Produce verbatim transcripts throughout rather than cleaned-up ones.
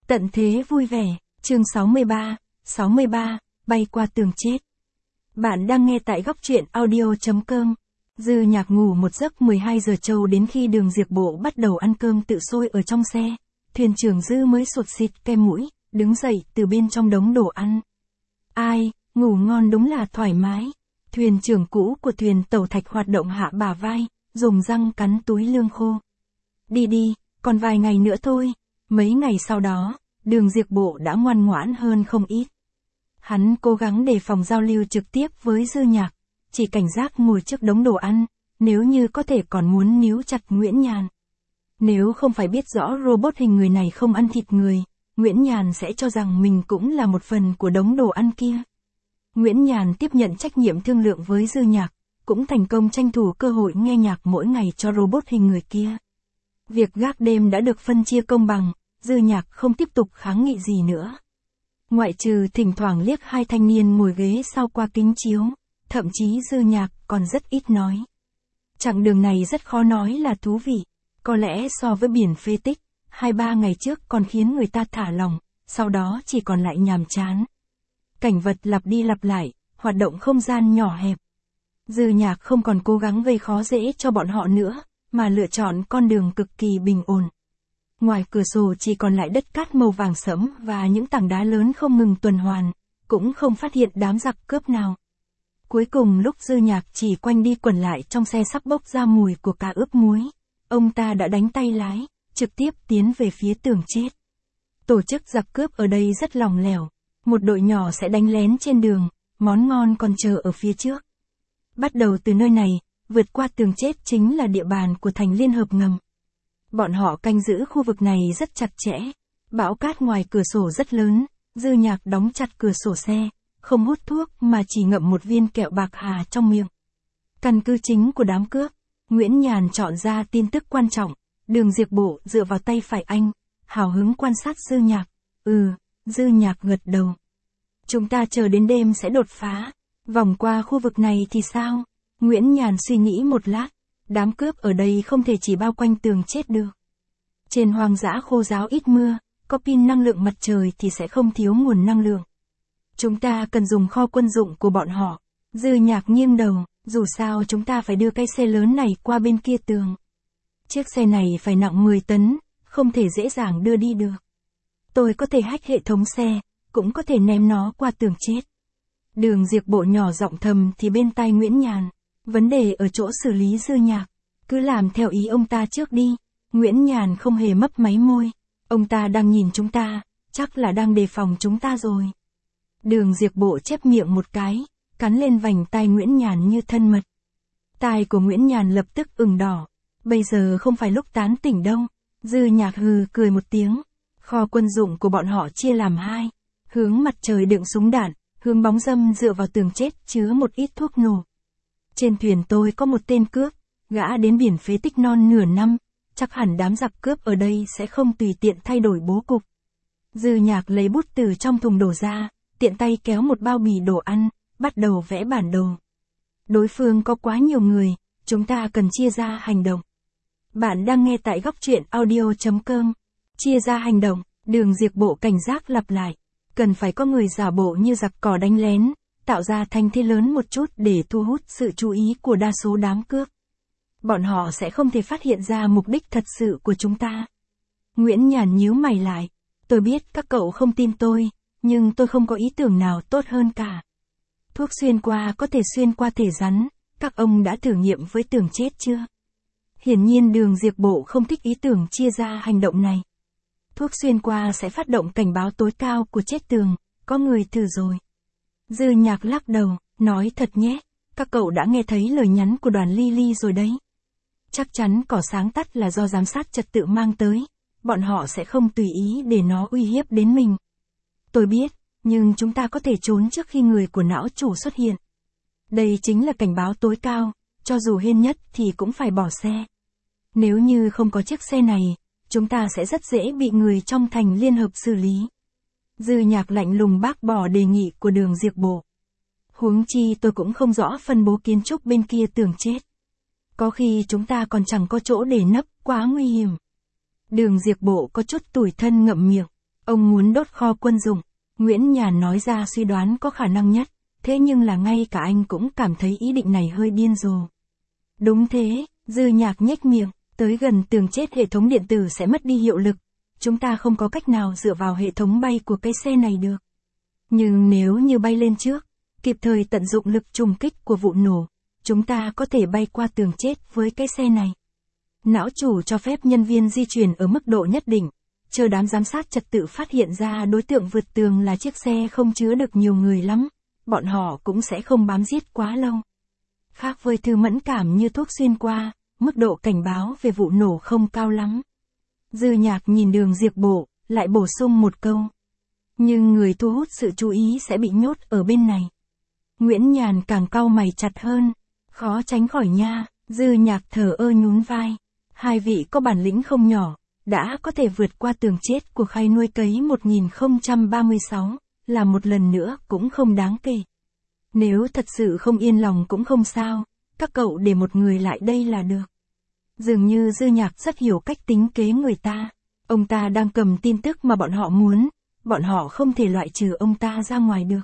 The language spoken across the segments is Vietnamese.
Tận thế vui vẻ, chương sáu mươi ba, sáu mươi ba, bay qua tường chết. Bạn đang nghe tại góc truyện audio chấm com. Dư Nhạc ngủ một giấc mười hai giờ trâu đến khi Đường Diệp Bộ bắt đầu ăn cơm tự sôi ở trong xe. Thuyền trưởng Dư mới sụt xịt ke mũi, đứng dậy từ bên trong đống đồ ăn. Ai, ngủ ngon đúng là thoải mái. Thuyền trưởng cũ của thuyền tàu thạch hoạt động hạ bả vai, dùng răng cắn túi lương khô. Đi đi, còn vài ngày nữa thôi. Mấy ngày sau đó, Đường Diệp Bộ đã ngoan ngoãn hơn không ít. Hắn cố gắng đề phòng giao lưu trực tiếp với Dư Nhạc, chỉ cảnh giác ngồi trước đống đồ ăn, nếu như có thể còn muốn níu chặt Nguyễn Nhàn. Nếu không phải biết rõ robot hình người này không ăn thịt người, Nguyễn Nhàn sẽ cho rằng mình cũng là một phần của đống đồ ăn kia. Nguyễn Nhàn tiếp nhận trách nhiệm thương lượng với Dư Nhạc, cũng thành công tranh thủ cơ hội nghe nhạc mỗi ngày cho robot hình người kia. Việc gác đêm đã được phân chia công bằng, Dư Nhạc không tiếp tục kháng nghị gì nữa. Ngoại trừ thỉnh thoảng liếc hai thanh niên ngồi ghế sau qua kính chiếu, thậm chí Dư Nhạc còn rất ít nói. Chặng đường này rất khó nói là thú vị, có lẽ so với biển phế tích, hai ba ngày trước còn khiến người ta thả lỏng, sau đó chỉ còn lại nhàm chán. Cảnh vật lặp đi lặp lại, hoạt động không gian nhỏ hẹp. Dư Nhạc không còn cố gắng gây khó dễ cho bọn họ nữa, mà lựa chọn con đường cực kỳ bình ổn. Ngoài cửa sổ chỉ còn lại đất cát màu vàng sẫm và những tảng đá lớn không ngừng tuần hoàn, cũng không phát hiện đám giặc cướp nào. Cuối cùng lúc Dư Nhạc chỉ quanh đi quẩn lại trong xe sắp bốc ra mùi của cá ướp muối, ông ta đã đánh tay lái, trực tiếp tiến về phía tường chết. Tổ chức giặc cướp ở đây rất lỏng lẻo, một đội nhỏ sẽ đánh lén trên đường, món ngon còn chờ ở phía trước. Bắt đầu từ nơi này, vượt qua tường chết chính là địa bàn của thành liên hợp ngầm. Bọn họ canh giữ khu vực này rất chặt chẽ, bão cát ngoài cửa sổ rất lớn, Dư Nhạc đóng chặt cửa sổ xe, không hút thuốc mà chỉ ngậm một viên kẹo bạc hà trong miệng. Căn cứ chính của đám cướp, Nguyễn Nhàn chọn ra tin tức quan trọng, Đường Diệp Bộ dựa vào tay phải anh, hào hứng quan sát Dư Nhạc. Ừ, Dư Nhạc gật đầu. Chúng ta chờ đến đêm sẽ đột phá, vòng qua khu vực này thì sao? Nguyễn Nhàn suy nghĩ một lát, đám cướp ở đây không thể chỉ bao quanh tường chết được. Trên hoang dã khô ráo ít mưa, có pin năng lượng mặt trời thì sẽ không thiếu nguồn năng lượng. Chúng ta cần dùng kho quân dụng của bọn họ. Dư Nhạc nghiêng đầu, dù sao chúng ta phải đưa cái xe lớn này qua bên kia tường. Chiếc xe này phải nặng mười tấn, không thể dễ dàng đưa đi được. Tôi có thể hack hệ thống xe, cũng có thể ném nó qua tường chết. Đường Diệp Bộ nhỏ giọng thầm thì bên tai Nguyễn Nhàn. Vấn đề ở chỗ xử lý Dư Nhạc. Cứ làm theo ý ông ta trước đi. Nguyễn Nhàn không hề mấp máy môi. Ông ta đang nhìn chúng ta, chắc là đang đề phòng chúng ta rồi. Đường Diệp Bộ chép miệng một cái, cắn lên vành tai Nguyễn Nhàn như thân mật. Tai của Nguyễn Nhàn lập tức ửng đỏ. Bây giờ không phải lúc tán tỉnh đâu. Dư Nhạc hừ cười một tiếng. Kho quân dụng của bọn họ chia làm hai. Hướng mặt trời đựng súng đạn, hướng bóng râm dựa vào tường chết chứa một ít thuốc nổ. Trên thuyền tôi có một tên cướp, gã đến biển phế tích non nửa năm, chắc hẳn đám giặc cướp ở đây sẽ không tùy tiện thay đổi bố cục. Dư Nhạc lấy bút từ trong thùng đổ ra, tiện tay kéo một bao bì đồ ăn, bắt đầu vẽ bản đồ. Đối phương có quá nhiều người, chúng ta cần chia ra hành động. Bạn đang nghe tại góc truyện audio chấm com. Chia ra hành động, Đường Diệp Bộ cảnh giác lặp lại. Cần phải có người giả bộ như giặc cỏ đánh lén, tạo ra thanh thế lớn một chút để thu hút sự chú ý của đa số đám cướp. Bọn họ sẽ không thể phát hiện ra mục đích thật sự của chúng ta. Nguyễn Nhàn nhíu mày lại. Tôi biết các cậu không tin tôi, nhưng tôi không có ý tưởng nào tốt hơn cả. Thuốc xuyên qua có thể xuyên qua thể rắn, các ông đã thử nghiệm với tường chết chưa? Hiển nhiên Đường Diệp Bộ không thích ý tưởng chia ra hành động này. Thuốc xuyên qua sẽ phát động cảnh báo tối cao của chết tường, có người thử rồi. Dư Nhạc lắc đầu, nói thật nhé, các cậu đã nghe thấy lời nhắn của đoàn Lily rồi đấy. Chắc chắn cỏ sáng tắt là do giám sát trật tự mang tới, bọn họ sẽ không tùy ý để nó uy hiếp đến mình. Tôi biết, nhưng chúng ta có thể trốn trước khi người của não chủ xuất hiện. Đây chính là cảnh báo tối cao, cho dù hên nhất thì cũng phải bỏ xe. Nếu như không có chiếc xe này, chúng ta sẽ rất dễ bị người trong thành liên hợp xử lý. Dư Nhạc lạnh lùng bác bỏ đề nghị của Đường Diệp Bộ. Huống chi tôi cũng không rõ phân bố kiến trúc bên kia tường chết. Có khi chúng ta còn chẳng có chỗ để nấp, quá nguy hiểm. Đường Diệp Bộ có chút tủi thân ngậm miệng. Ông muốn đốt kho quân dụng. Nguyễn Nhàn nói ra suy đoán có khả năng nhất, thế nhưng là ngay cả anh cũng cảm thấy ý định này hơi điên rồ. Đúng thế, Dư Nhạc nhếch miệng, tới gần tường chết hệ thống điện tử sẽ mất đi hiệu lực. Chúng ta không có cách nào dựa vào hệ thống bay của cái xe này được. Nhưng nếu như bay lên trước, kịp thời tận dụng lực trùng kích của vụ nổ, chúng ta có thể bay qua tường chết với cái xe này. Não chủ cho phép nhân viên di chuyển ở mức độ nhất định, chờ đám giám sát trật tự phát hiện ra đối tượng vượt tường là chiếc xe không chứa được nhiều người lắm, bọn họ cũng sẽ không bám giết quá lâu. Khác với thứ mẫn cảm như thuốc xuyên qua, mức độ cảnh báo về vụ nổ không cao lắm. Dư Nhạc nhìn Đường Diệp Bộ, lại bổ sung một câu. Nhưng người thu hút sự chú ý sẽ bị nhốt ở bên này. Nguyễn Nhàn càng cau mày chặt hơn. Khó tránh khỏi nha, Dư Nhạc thở ơ nhún vai. Hai vị có bản lĩnh không nhỏ, đã có thể vượt qua tường chết của khay nuôi cấy một nghìn không trăm ba mươi sáu, là một lần nữa cũng không đáng kể. Nếu thật sự không yên lòng cũng không sao, các cậu để một người lại đây là được. Dường như Dư Nhạc rất hiểu cách tính kế người ta. Ông ta đang cầm tin tức mà bọn họ muốn, bọn họ không thể loại trừ ông ta ra ngoài được.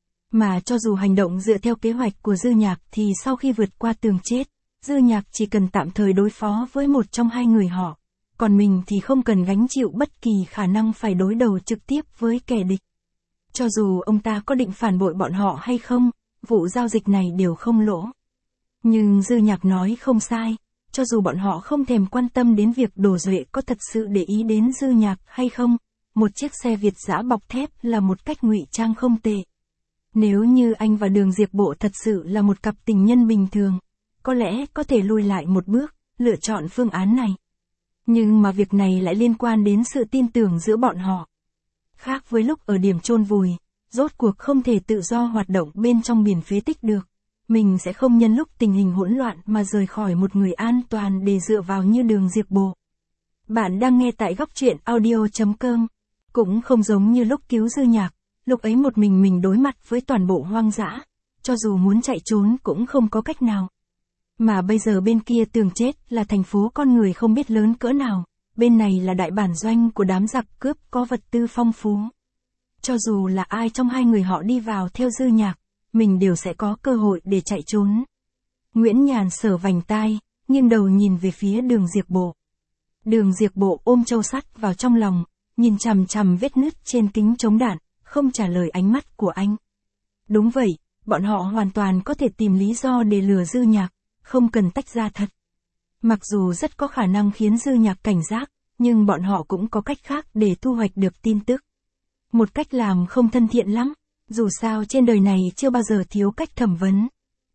Mà cho dù hành động dựa theo kế hoạch của Dư Nhạc thì sau khi vượt qua tường chết, Dư Nhạc chỉ cần tạm thời đối phó với một trong hai người họ, còn mình thì không cần gánh chịu bất kỳ khả năng phải đối đầu trực tiếp với kẻ địch. Cho dù ông ta có định phản bội bọn họ hay không, vụ giao dịch này đều không lỗ. Nhưng Dư Nhạc nói không sai, cho dù bọn họ không thèm quan tâm đến việc Đồ Duệ có thật sự để ý đến Dư Nhạc hay không, một chiếc xe Việt dã bọc thép là một cách ngụy trang không tệ. Nếu như anh và Đường Diệp Bộ thật sự là một cặp tình nhân bình thường, có lẽ có thể lùi lại một bước, lựa chọn phương án này. Nhưng mà việc này lại liên quan đến sự tin tưởng giữa bọn họ. Khác với lúc ở điểm chôn vùi, rốt cuộc không thể tự do hoạt động bên trong biển phế tích được. Mình sẽ không nhân lúc tình hình hỗn loạn mà rời khỏi một người an toàn để dựa vào như Đường Diệp Bộ. Bạn đang nghe tại góc truyện audio chấm com. Cũng không giống như lúc cứu Dư Nhạc, lúc ấy một mình mình đối mặt với toàn bộ hoang dã, cho dù muốn chạy trốn cũng không có cách nào. Mà bây giờ bên kia tường chết là thành phố con người không biết lớn cỡ nào, bên này là đại bản doanh của đám giặc cướp có vật tư phong phú. Cho dù là ai trong hai người họ đi vào theo Dư Nhạc, mình đều sẽ có cơ hội để chạy trốn. Nguyễn Nhàn sờ vành tai, nghiêng đầu nhìn về phía Đường Diệp Bộ. Đường Diệp Bộ ôm châu sắt vào trong lòng, nhìn chằm chằm vết nứt trên kính chống đạn, không trả lời ánh mắt của anh. Đúng vậy, bọn họ hoàn toàn có thể tìm lý do để lừa Dư Nhạc, không cần tách ra thật. Mặc dù rất có khả năng khiến Dư Nhạc cảnh giác, nhưng bọn họ cũng có cách khác để thu hoạch được tin tức. Một cách làm không thân thiện lắm, dù sao trên đời này chưa bao giờ thiếu cách thẩm vấn.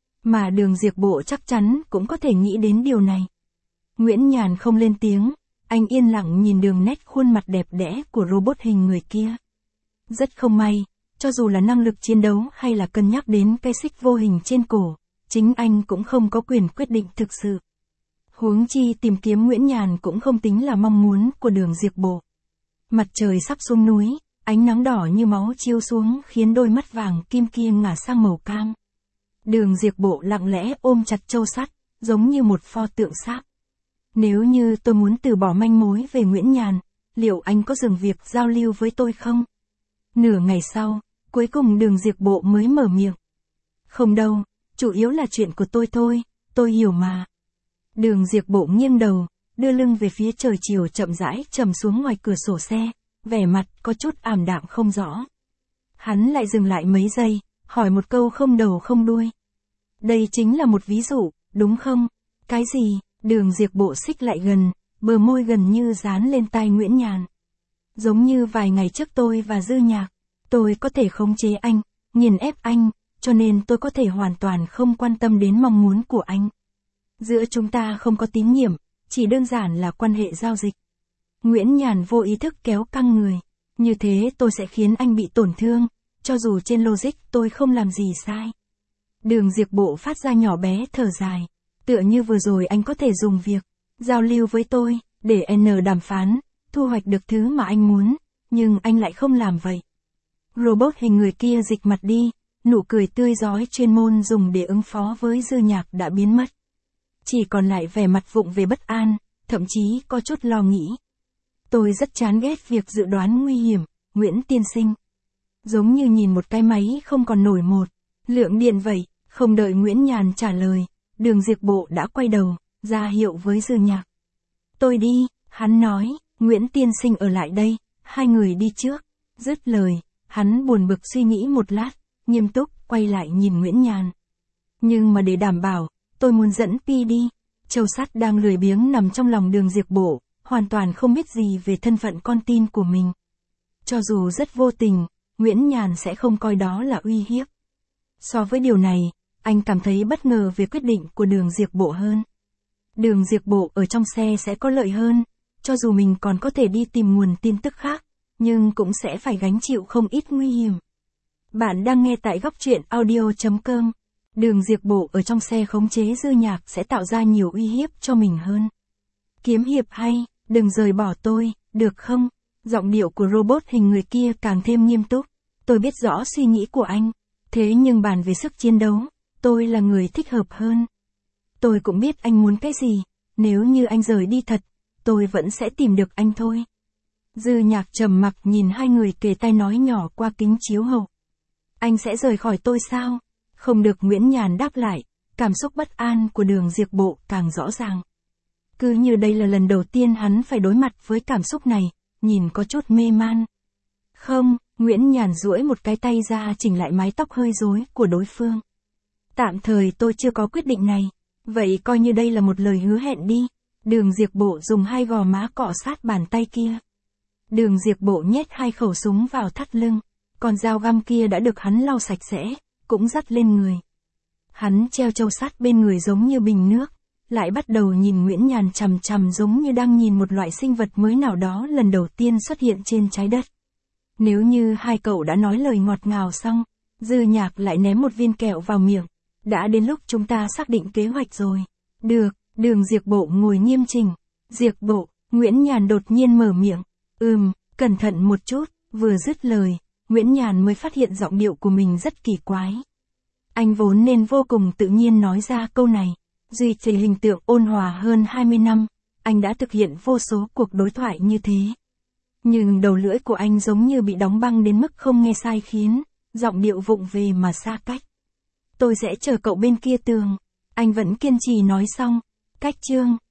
Mà Đường Diệp Bộ chắc chắn cũng có thể nghĩ đến điều này. Nguyễn Nhàn không lên tiếng, anh yên lặng nhìn đường nét khuôn mặt đẹp đẽ của robot hình người kia. Rất không may, cho dù là năng lực chiến đấu hay là cân nhắc đến cây xích vô hình trên cổ, chính anh cũng không có quyền quyết định thực sự. Huống chi tìm kiếm Nguyễn Nhàn cũng không tính là mong muốn của Đường Diệp Bộ. Mặt trời sắp xuống núi, ánh nắng đỏ như máu chiếu xuống khiến đôi mắt vàng kim kia ngả sang màu cam. Đường Diệp Bộ lặng lẽ ôm chặt châu sắt, giống như một pho tượng sáp. Nếu như tôi muốn từ bỏ manh mối về Nguyễn Nhàn, liệu anh có dừng việc giao lưu với tôi không? Nửa ngày sau, cuối cùng Đường Diệp Bộ mới mở miệng. Không đâu, chủ yếu là chuyện của tôi thôi, tôi hiểu mà. Đường Diệp Bộ nghiêng đầu, đưa lưng về phía trời chiều chậm rãi trầm xuống ngoài cửa sổ xe, vẻ mặt có chút ảm đạm không rõ. Hắn lại dừng lại mấy giây, hỏi một câu không đầu không đuôi. Đây chính là một ví dụ, đúng không? Cái gì? Đường Diệp Bộ xích lại gần, bờ môi gần như dán lên tai Nguyễn Nhàn. Giống như vài ngày trước tôi và Dư Nhạc, tôi có thể khống chế anh, nghiền ép anh, cho nên tôi có thể hoàn toàn không quan tâm đến mong muốn của anh. Giữa chúng ta không có tín nhiệm, chỉ đơn giản là quan hệ giao dịch. Nguyễn Nhàn vô ý thức kéo căng người. Như thế tôi sẽ khiến anh bị tổn thương, cho dù trên logic tôi không làm gì sai. Đường Diệp Bộ phát ra nhỏ bé thở dài. Tựa như vừa rồi anh có thể dùng việc giao lưu với tôi, để N đàm phán, thu hoạch được thứ mà anh muốn, nhưng anh lại không làm vậy. Robot hình người kia dịch mặt đi, nụ cười tươi rói chuyên môn dùng để ứng phó với Dư Nhạc đã biến mất. Chỉ còn lại vẻ mặt vụng về bất an, thậm chí có chút lo nghĩ. Tôi rất chán ghét việc dự đoán nguy hiểm, Nguyễn tiên sinh. Giống như nhìn một cái máy không còn nổi một lượng điện vậy, không đợi Nguyễn Nhàn trả lời, Đường Diệp Bộ đã quay đầu, ra hiệu với Dư Nhạc. Tôi đi, hắn nói, Nguyễn tiên sinh ở lại đây, hai người đi trước. Dứt lời, hắn buồn bực suy nghĩ một lát, nghiêm túc, quay lại nhìn Nguyễn Nhàn. Nhưng mà để đảm bảo, tôi muốn dẫn Pi đi. Châu Sắt đang lười biếng nằm trong lòng Đường Diệp Bộ, hoàn toàn không biết gì về thân phận con tin của mình. Cho dù rất vô tình, Nguyễn Nhàn sẽ không coi đó là uy hiếp. So với điều này, anh cảm thấy bất ngờ về quyết định của Đường Diệp Bộ hơn. Đường Diệp Bộ ở trong xe sẽ có lợi hơn, cho dù mình còn có thể đi tìm nguồn tin tức khác, nhưng cũng sẽ phải gánh chịu không ít nguy hiểm. Bạn đang nghe tại góc truyện audio chấm com. Đường Diệp Bộ ở trong xe khống chế Dư Nhạc sẽ tạo ra nhiều uy hiếp cho mình hơn. Kiếm hiệp hay, đừng rời bỏ tôi, được không? Giọng điệu của robot hình người kia càng thêm nghiêm túc. Tôi biết rõ suy nghĩ của anh, thế nhưng bàn về sức chiến đấu, tôi là người thích hợp hơn. Tôi cũng biết anh muốn cái gì, nếu như anh rời đi thật, tôi vẫn sẽ tìm được anh thôi. Dư Nhạc trầm mặc nhìn hai người kề tai nói nhỏ qua kính chiếu hậu. Anh sẽ rời khỏi tôi sao? Không được, Nguyễn Nhàn đáp lại, cảm xúc bất an của Đường Diệp Bộ càng rõ ràng. Cứ như đây là lần đầu tiên hắn phải đối mặt với cảm xúc này, nhìn có chút mê man. Không, Nguyễn Nhàn duỗi một cái tay ra chỉnh lại mái tóc hơi rối của đối phương. Tạm thời tôi chưa có quyết định này, vậy coi như đây là một lời hứa hẹn đi. Đường Diệp Bộ dùng hai gò má cọ sát bàn tay kia. Đường Diệp Bộ nhét hai khẩu súng vào thắt lưng, còn dao găm kia đã được hắn lau sạch sẽ, cũng dắt lên người. Hắn treo Châu Sắt bên người giống như bình nước, lại bắt đầu nhìn Nguyễn Nhàn chằm chằm giống như đang nhìn một loại sinh vật mới nào đó lần đầu tiên xuất hiện trên trái đất. Nếu như hai cậu đã nói lời ngọt ngào xong, Dư Nhạc lại ném một viên kẹo vào miệng. Đã đến lúc chúng ta xác định kế hoạch rồi. Được, Đường Diệp Bộ ngồi nghiêm chỉnh. Diệp Bộ, Nguyễn Nhàn đột nhiên mở miệng. Ừm, cẩn thận một chút, vừa dứt lời, Nguyễn Nhàn mới phát hiện giọng điệu của mình rất kỳ quái. Anh vốn nên vô cùng tự nhiên nói ra câu này. Duy trì hình tượng ôn hòa hơn hai mươi năm, anh đã thực hiện vô số cuộc đối thoại như thế. Nhưng đầu lưỡi của anh giống như bị đóng băng đến mức không nghe sai khiến, giọng điệu vụng về mà xa cách. Tôi sẽ chờ cậu bên kia tường. Anh vẫn kiên trì nói xong. Cách chương.